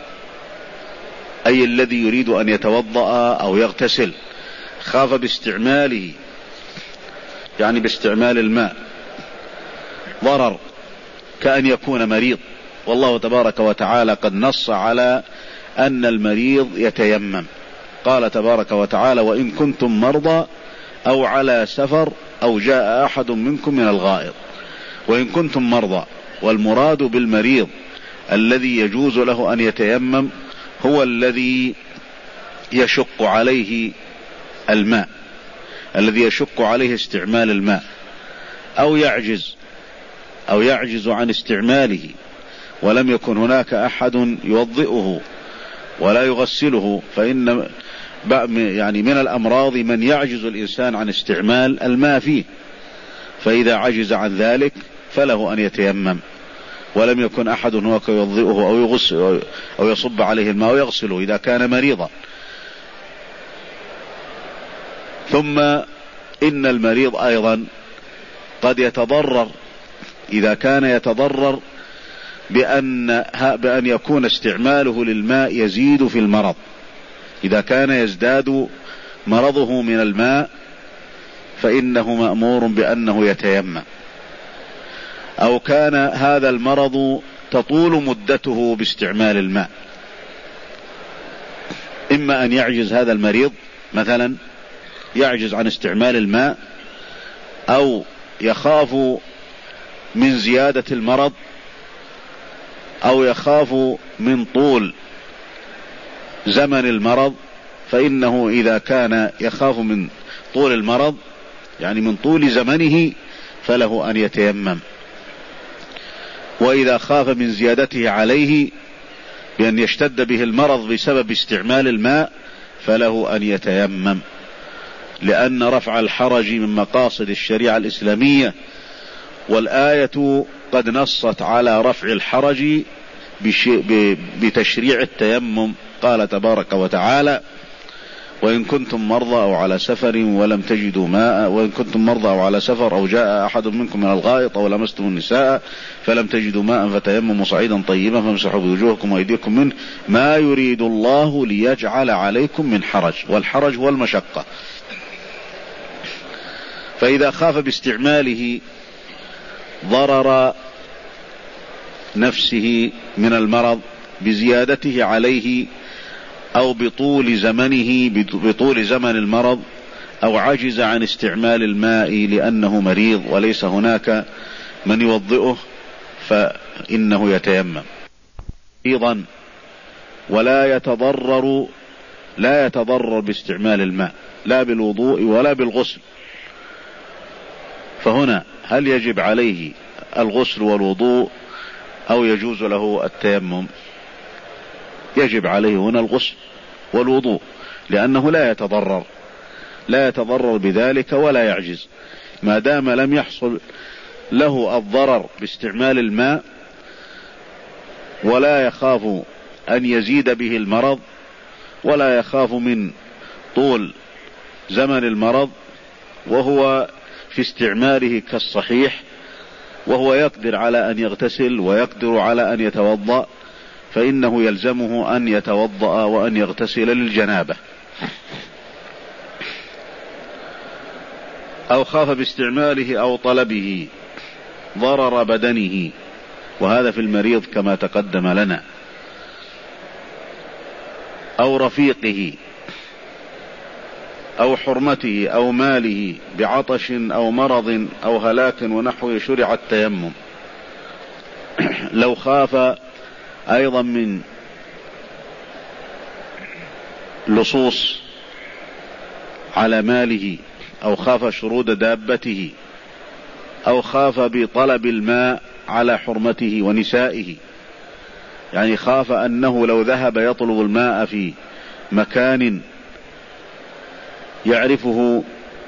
أي الذي يريد أن يتوضأ أو يغتسل، خاف باستعماله، يعني باستعمال الماء، ضرر كأن يكون مريض، والله تبارك وتعالى قد نص على أن المريض يتيمم. قال تبارك وتعالى: وإن كنتم مرضى أو على سفر أو جاء أحد منكم من الغائط. وإن كنتم مرضى، والمراد بالمريض الذي يجوز له أن يتيمم هو الذي يشق عليه الماء، الذي يشق عليه استعمال الماء، أو يعجز أو يعجز عن استعماله ولم يكن هناك أحد يوضئه ولا يغسله، فإن يعني من الأمراض من يعجز الإنسان عن استعمال الماء فيه، فإذا عجز عن ذلك فله أن يتيمم ولم يكن أحد هناك يوضئه أو يغسل أو يصب عليه الماء ويغسله إذا كان مريضا. ثم إن المريض أيضا قد يتضرر إذا كان يتضرر بأن, بأن يكون استعماله للماء يزيد في المرض، إذا كان يزداد مرضه من الماء فإنه مأمور بأنه يتيمم. أو كان هذا المرض تطول مدته باستعمال الماء، إما أن يعجز هذا المريض مثلا يعجز عن استعمال الماء، أو يخاف من زيادة المرض، أو يخاف من طول زمن المرض، فإنه إذا كان يخاف من طول المرض يعني من طول زمنه فله أن يتيمم. وإذا خاف من زيادته عليه بأن يشتد به المرض بسبب استعمال الماء فله أن يتيمم، لأن رفع الحرج من مقاصد الشريعة الإسلامية، والآية قد نصت على رفع الحرج بتشريع التيمم. قال تبارك وتعالى: وإن كنتم مرضى أو على سفر ولم تجدوا ماء وإن كنتم مرضى أو على سفر أو جاء أحد منكم من الغائط أو لمستم النساء فلم تجدوا ماء فتيمموا صعيدا طيبا فامسحوا بوجوهكم وأيديكم منه ما يريد الله ليجعل عليكم من حرج. والحرج هو المشقة. فإذا خاف باستعماله ضرر نفسه من المرض بزيادته عليه أو بطول زمنه بطول زمن المرض، أو عجز عن استعمال الماء لأنه مريض وليس هناك من يوضئه، فإنه يتيمم أيضا. ولا يتضرر لا يتضرر باستعمال الماء لا بالوضوء ولا بالغسل. فهنا هل يجب عليه الغسل والوضوء أو يجوز له التيمم؟ يجب عليه هنا الغسل والوضوء، لأنه لا يتضرر لا يتضرر بذلك ولا يعجز، ما دام لم يحصل له الضرر باستعمال الماء ولا يخاف أن يزيد به المرض ولا يخاف من طول زمن المرض، وهو في استعماله كالصحيح، وهو يقدر على أن يغتسل ويقدر على أن يتوضأ، فإنه يلزمه أن يتوضأ وأن يغتسل للجنابة. أو خاف باستعماله أو طلبه ضرر بدنه، وهذا في المريض كما تقدم لنا، أو رفيقه أو حرمته أو ماله بعطش أو مرض أو هلاك ونحوه شرع التيمم. لو خاف أيضا من لصوص على ماله، أو خاف شرود دابته، أو خاف بطلب الماء على حرمته ونسائه، يعني خاف أنه لو ذهب يطلب الماء في مكان يعرفه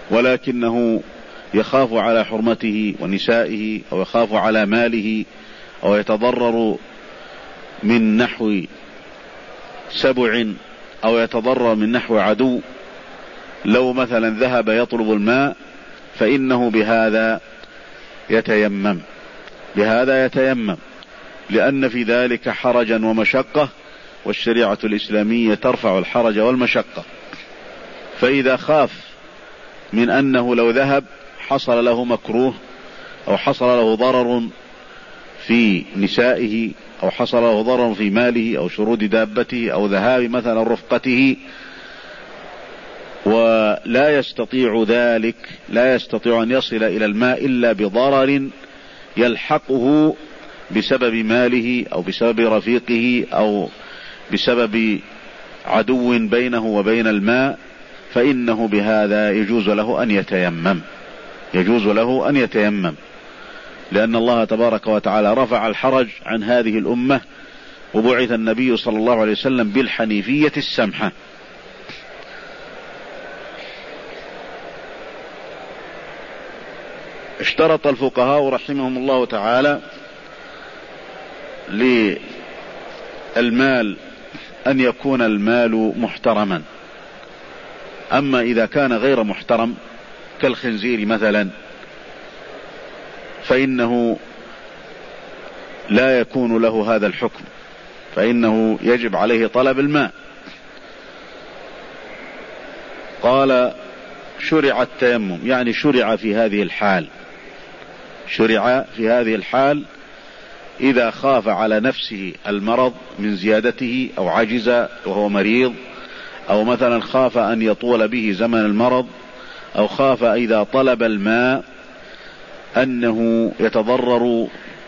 ولكنه يخاف على حرمته ونسائه، أو يخاف على ماله أو يتضرر من نحو سبع أو يتضرر من نحو عدو، لو مثلا ذهب يطلب الماء فإنه بهذا يتيمم، بهذا يتيمم لأن في ذلك حرجا ومشقة، والشريعة الإسلامية ترفع الحرج والمشقة. فإذا خاف من أنه لو ذهب حصل له مكروه أو حصل له ضرر في نسائه أو حصل له ضرر في ماله أو شرود دابته أو ذهاب مثلا رفقته، ولا يستطيع ذلك، لا يستطيع أن يصل إلى الماء إلا بضرر يلحقه بسبب ماله أو بسبب رفيقه أو بسبب عدو بينه وبين الماء، فإنه بهذا يجوز له أن يتيمم، يجوز له أن يتيمم، لأن الله تبارك وتعالى رفع الحرج عن هذه الأمة، وبعث النبي صلى الله عليه وسلم بالحنيفية السمحة. اشترط الفقهاء رحمهم الله تعالى للمال أن يكون المال محترما، أما إذا كان غير محترم كالخنزير مثلا فإنه لا يكون له هذا الحكم، فإنه يجب عليه طلب الماء. قال شرع التيمم، يعني شرع في هذه الحال، شرع في هذه الحال إذا خاف على نفسه المرض من زيادته أو عجز وهو مريض، أو مثلا خاف أن يطول به زمن المرض، أو خاف إذا طلب الماء أنه يتضرر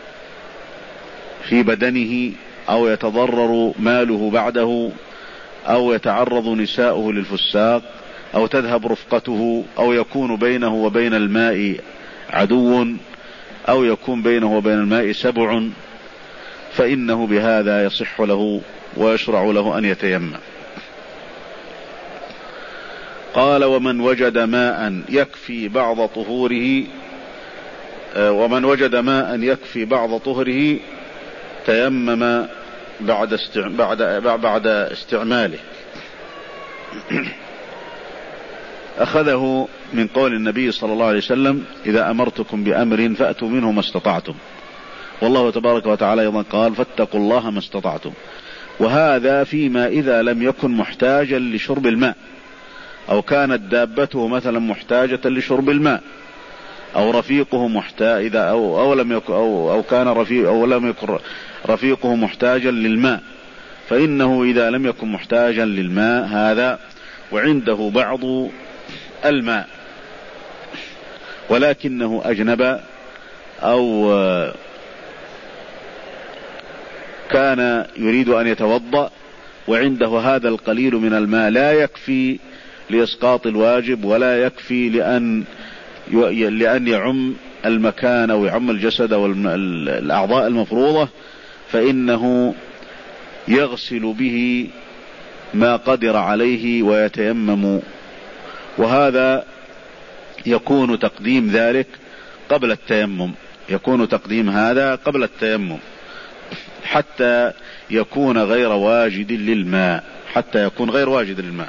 في بدنه أو يتضرر ماله بعده، أو يتعرض نساؤه للفساق، أو تذهب رفقته، أو يكون بينه وبين الماء عدو، أو يكون بينه وبين الماء سبع، فإنه بهذا يصح له ويشرع له أن يتيمم. قال ومن وجد ماء يكفي بعض طهوره، ومن وجد ماء يكفي بعض طهره تيمم بعد بعد بعد استعماله. أخذه من قول النبي صلى الله عليه وسلم إذا أمرتكم بأمر فأتوا منه ما استطعتم، والله تبارك وتعالى أيضا قال فاتقوا الله ما استطعتم، وهذا فيما إذا لم يكن محتاجا لشرب الماء، أو كانت دابته مثلا محتاجة لشرب الماء، أو رفيقه محتاج إذا أو أو لم يكن أو أو كان رفيق أو لم يكن رفيقه محتاجا للماء، فإنه إذا لم يكن محتاجا للماء هذا وعنده بعض الماء ولكنه أجنب أو كان يريد أن يتوضأ وعنده هذا القليل من الماء لا يكفي لإسقاط الواجب ولا يكفي لأن لأن يعم المكان أو يعم الجسد أو الأعضاء المفروضة، فإنه يغسل به ما قدر عليه ويتيمم، وهذا يكون تقديم ذلك قبل التيمم، يكون تقديم هذا قبل التيمم حتى يكون غير واجد للماء، حتى يكون غير واجد للماء.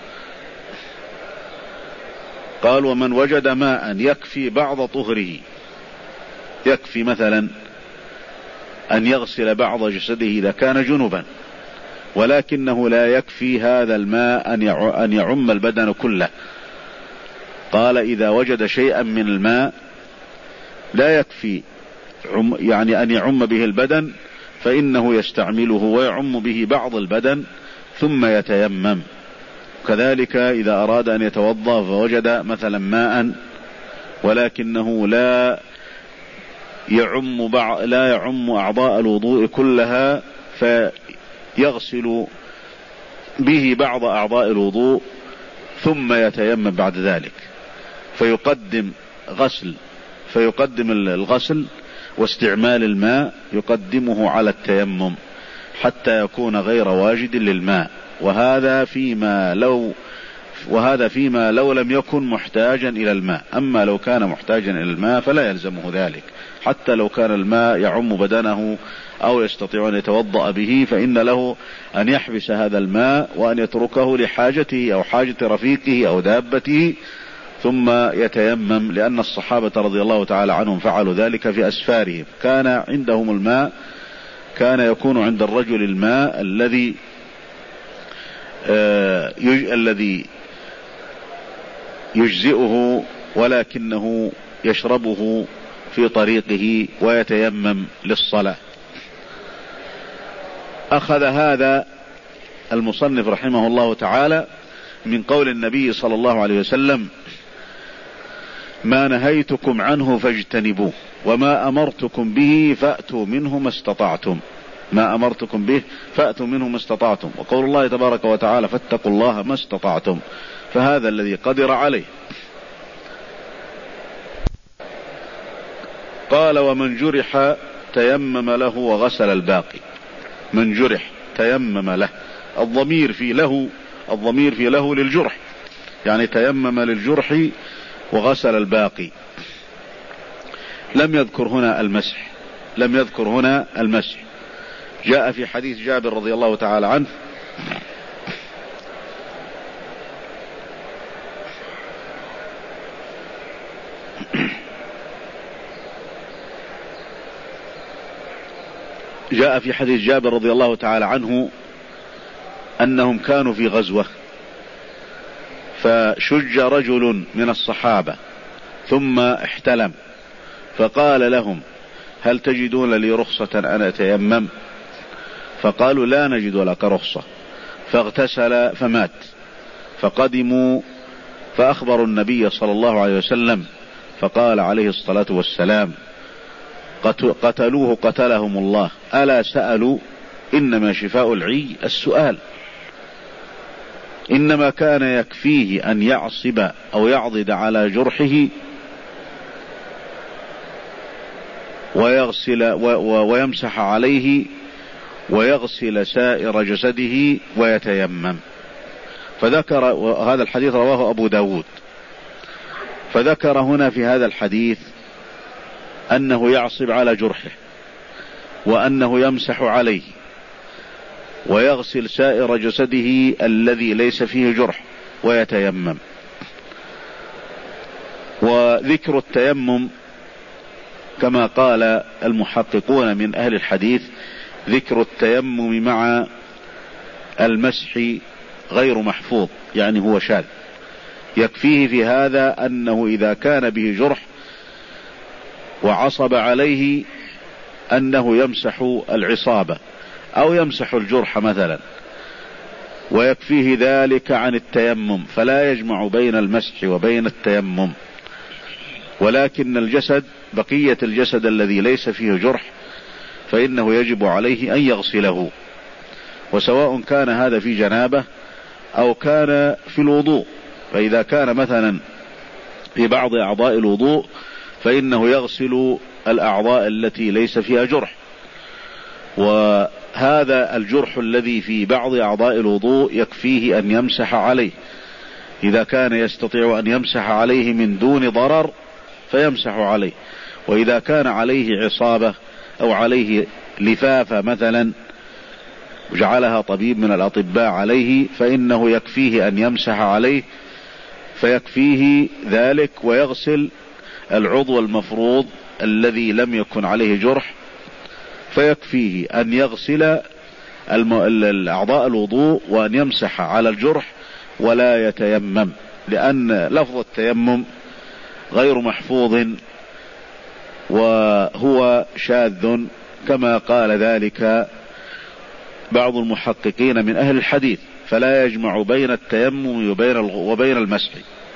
قال ومن وجد ماء يكفي بعض طهره، يكفي مثلا أن يغسل بعض جسده إذا كان جنبا، ولكنه لا يكفي هذا الماء أن يعم البدن كله. قال إذا وجد شيئا من الماء لا يكفي يعني أن يعم به البدن، فإنه يستعمله ويعم به بعض البدن ثم يتيمم. كذلك إذا أراد أن يتوضأ فوجد مثلا ماء ولكنه لا يعم بعض لا يعم أعضاء الوضوء كلها، فيغسل به بعض أعضاء الوضوء ثم يتيمم بعد ذلك، فيقدم غسل فيقدم الغسل واستعمال الماء يقدمه على التيمم حتى يكون غير واجد للماء. وهذا فيما لو وهذا فيما لو لم يكن محتاجا إلى الماء. أما لو كان محتاجا إلى الماء فلا يلزمه ذلك، حتى لو كان الماء يعم بدنه أو يستطيع أن يتوضأ به، فإن له أن يحبس هذا الماء وأن يتركه لحاجته أو حاجة رفيقه أو دابته ثم يتيمم، لأن الصحابة رضي الله تعالى عنهم فعلوا ذلك في أسفارهم. كان عندهم الماء، كان يكون عند الرجل الماء الذي آه يج... الذي يجزئه، ولكنه يشربه في طريقه ويتيمم للصلاة. أخذ هذا المصنف رحمه الله تعالى من قول النبي صلى الله عليه وسلم: ما نهيتكم عنه فاجتنبوه وما أمرتكم به فأتوا منه ما استطعتم. ما أمرتكم به فأتوا منه ما استطعتم، وقول الله تبارك وتعالى: فاتقوا الله ما استطعتم، فهذا الذي قدر عليه. قال: ومن جرح تيمم له وغسل الباقي. من جرح تيمم له، الضمير في له الضمير في له للجرح، يعني تيمم للجرح وغسل الباقي. لم يذكر هنا المسح، لم يذكر هنا المسح. جاء في حديث جابر رضي الله تعالى عنه جاء في حديث جابر رضي الله تعالى عنه أنهم كانوا في غزوة، فشج رجل من الصحابة ثم احتلم، فقال لهم: هل تجدون لي رخصة أن أتيمم؟ فقالوا: لا نجد لك رخصة. فاغتسل فمات. فقدموا فأخبروا النبي صلى الله عليه وسلم، فقال عليه الصلاة والسلام: قتلوه قتلهم الله، ألا سألوا؟ إنما شفاء العي السؤال. إنما كان يكفيه أن يعصب أو يعضد على جرحه ويغسل ويمسح عليه ويغسل سائر جسده ويتيمم. فذكر، وهذا الحديث رواه أبو داود، فذكر هنا في هذا الحديث أنه يعصب على جرحه، وأنه يمسح عليه، ويغسل سائر جسده الذي ليس فيه جرح ويتيمم. وذكر التيمم كما قال المحققون من أهل الحديث: ذكر التيمم مع المسح غير محفوظ، يعني هو شاذ. يكفيه في هذا أنه إذا كان به جرح وعصب عليه أنه يمسح العصابة أو يمسح الجرح مثلا، ويكفيه ذلك عن التيمم، فلا يجمع بين المسح وبين التيمم. ولكن الجسد، بقية الجسد الذي ليس فيه جرح، فإنه يجب عليه أن يغسله، وسواء كان هذا في جنابة أو كان في الوضوء. فإذا كان مثلا في بعض أعضاء الوضوء فإنه يغسل الأعضاء التي ليس فيها جرح، وهذا الجرح الذي في بعض أعضاء الوضوء يكفيه أن يمسح عليه. إذا كان يستطيع أن يمسح عليه من دون ضرر فيمسح عليه، وإذا كان عليه عصابة أو عليه لفافة مثلا وجعلها طبيب من الأطباء عليه فإنه يكفيه أن يمسح عليه، فيكفيه ذلك ويغسل العضو المفروض الذي لم يكن عليه جرح، فيكفيه أن يغسل الأعضاء الوضوء وأن يمسح على الجرح ولا يتيمم، لأن لفظ التيمم غير محفوظ وهو شاذ كما قال ذلك بعض المحققين من أهل الحديث، فلا يجمع بين التيمم وبين المسح.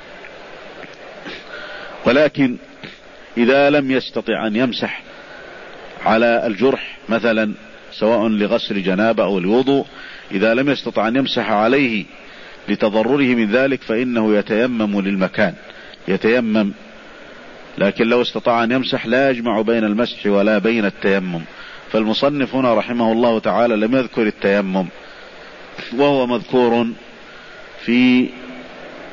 ولكن إذا لم يستطع أن يمسح على الجرح مثلا سواء لغسل جنابة أو الوضوء، إذا لم يستطع أن يمسح عليه لتضرره من ذلك فإنه يتيمم للمكان، يتيمم. لكن لو استطاع أن يمسح لا يجمع بين المسح ولا بين التيمم. فالمصنف هنا رحمه الله تعالى لم يذكر التيمم، وهو مذكور في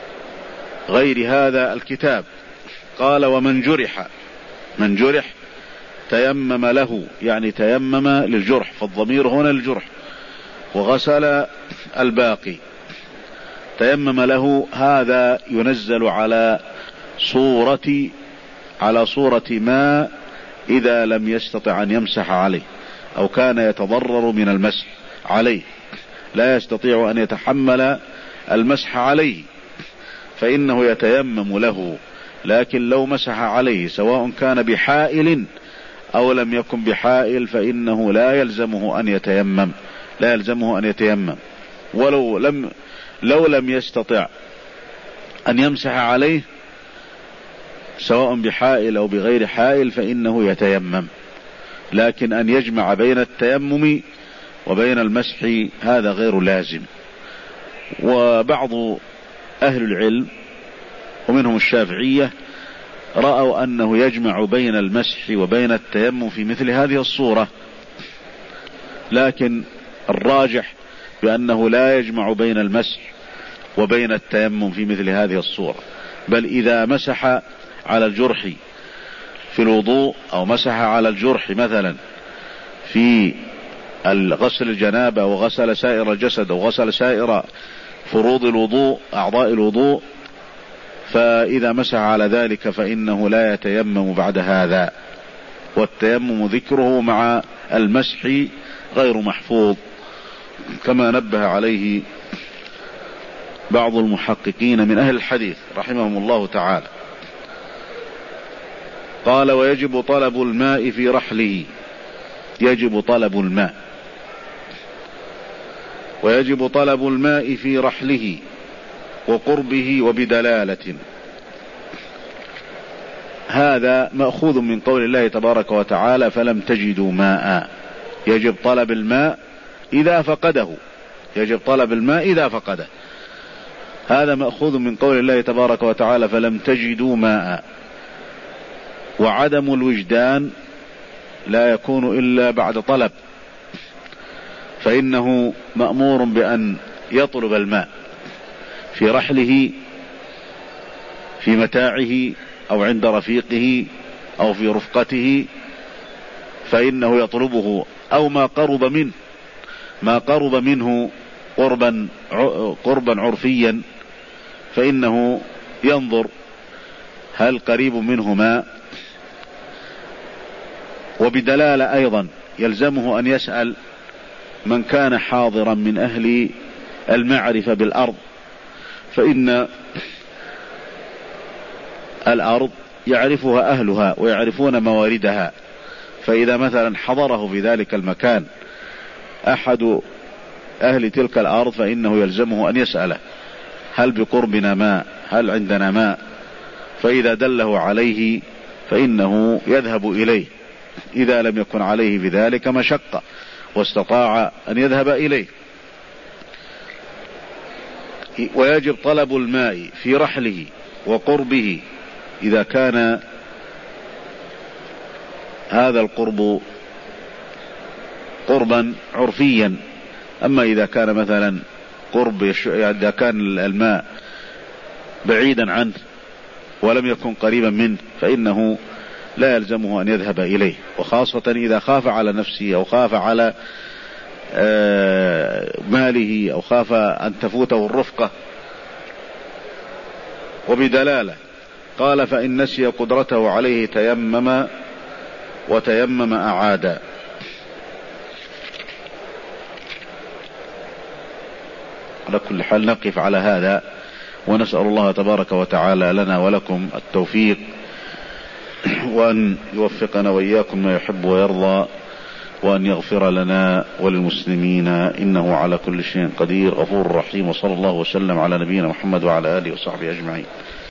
غير هذا الكتاب. قال ومن جرح، من جرح تيمم له، يعني تيمم للجرح، فالضمير هنا للجرح، وغسل الباقي. تيمم له هذا ينزل على صورة على صورة ما إذا لم يستطع أن يمسح عليه أو كان يتضرر من المسح عليه، لا يستطيع أن يتحمل المسح عليه، فإنه يتيمم له. لكن لو مسح عليه سواء كان بحائل أو لم يكن بحائل فإنه لا يلزمه أن يتيمم، لا يلزمه أن يتيمم. ولو لم لو لم يستطع أن يمسح عليه سواء بحائل أو بغير حائل فإنه يتيمم. لكن أن يجمع بين التيمم وبين المسح هذا غير لازم. وبعض أهل العلم ومنهم الشافعية رأوا أنه يجمع بين المسح وبين التيمم في مثل هذه الصورة، لكن الراجح بأنه لا يجمع بين المسح وبين التيمم في مثل هذه الصورة، بل إذا مسح على الجرح في الوضوء أو مسح على الجرح مثلا في غسل الجنابة وغسل سائر الجسد أو غسل سائر فروض الوضوء أعضاء الوضوء، فإذا مسح على ذلك فإنه لا يتيمم بعد هذا. والتيمم ذكره مع المسح غير محفوظ كما نبه عليه بعض المحققين من أهل الحديث رحمهم الله تعالى. قال ويجب طلب الماء في رحله، يجب طلب الماء، ويجب طلب الماء في رحله وقربه وبدلالة. هذا مأخوذ من قول الله تبارك وتعالى فلم تجدوا ماء. يجب طلب الماء إذا فقده، يجب طلب الماء إذا فقده، هذا مأخوذ من قول الله تبارك وتعالى فلم تجدوا ماء. وعدم الوجدان لا يكون إلا بعد طلب، فإنه مأمور بأن يطلب الماء في رحله، في متاعه أو عند رفيقه أو في رفقته، فإنه يطلبه، أو ما قرب منه، ما قرب منه قربا قربا عرفيا فإنه ينظر هل قريب منه ماء. وبدلالة أيضا يلزمه أن يسأل من كان حاضرا من أهل المعرفة بالأرض، فإن الأرض يعرفها أهلها ويعرفون مواردها، فإذا مثلا حضره في ذلك المكان أحد أهل تلك الأرض فإنه يلزمه أن يسأله هل بقربنا ماء، هل عندنا ماء، فإذا دله عليه فإنه يذهب إليه إذا لم يكن عليه بذلك مشقة واستطاع أن يذهب إليه. ويجب طلب الماء في رحله وقربه إذا كان هذا القرب قربا عرفيا. أما إذا كان مثلا قرب إذا كان الماء بعيدا عنه ولم يكن قريبا منه فإنه لا يلزمه أن يذهب إليه، وخاصة إذا خاف على نفسه أو خاف على ماله أو خاف أن تفوته الرفقة. وبدلالة قال فإن نسي قدرته عليه تيمم وتيمم أعادا. على كل حال نقف على هذا، ونسأل الله تبارك وتعالى لنا ولكم التوفيق، وأن يوفقنا وإياكم ما يحب ويرضى، وأن يغفر لنا وللمسلمين إنه على كل شيء قدير غفور رحيم. وصلى الله وسلم على نبينا محمد وعلى آله وصحبه أجمعين.